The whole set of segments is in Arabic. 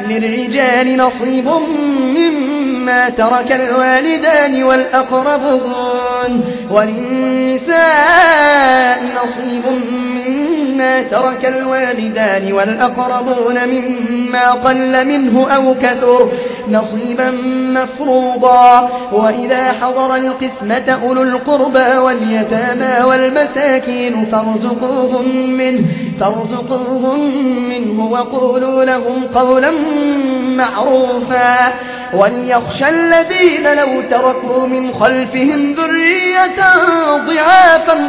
للرجال نصيب مما ترك الوالدان والأقربون وللنساء نصيب مما ترك الوالدان والأقربون مما قل منه أو كثر نصيبا مفروضا وإذا حضر القسمة أولو القربى واليتامى والمساكين فارزقوهم منه وقولوا لهم قولا معروفا وليخشى الذين لو تركوا من خلفهم ذرية ضعافا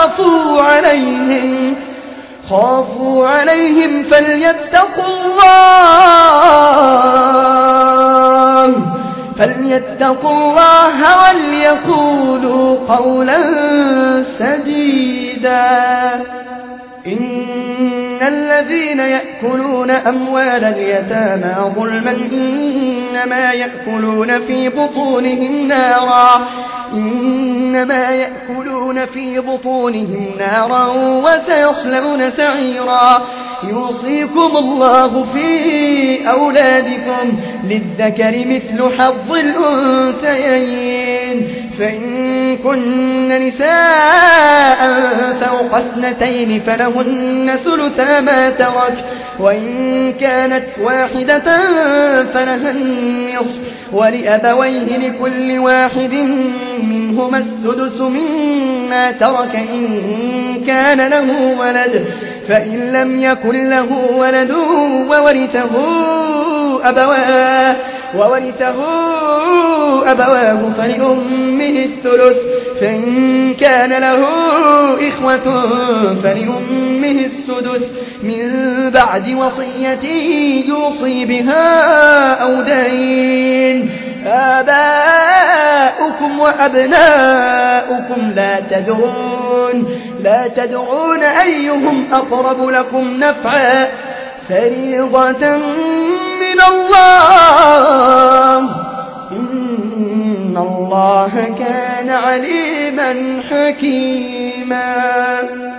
خافوا عليهم فليتقوا الله وليقولوا قولا سديدا إن الذين يأكلون أموال اليتامى ظلما إنما يأكلون في بطونهم نارا وسيصلون سعيرا يوصيكم الله في أولادكم للذكر مثل حظ الأنثيين فإن كن نساء فوق 2 فلهن ثلثا ما ترك وإن كانت واحدة فلها النصف ولأبويه لكل واحد منهما السدس مما ترك إن كان له ولد فإن لم يكن له ولد وورثه أبواه فلأمه الثلث فإن كان له إخوة فلأمه السدس من بعد وصية يوصي بها أو دين آباؤكم وأبناؤكم لا تدرون أيهم أقرب لكم نفعا فريضة من الله إن الله كان عليما حكيما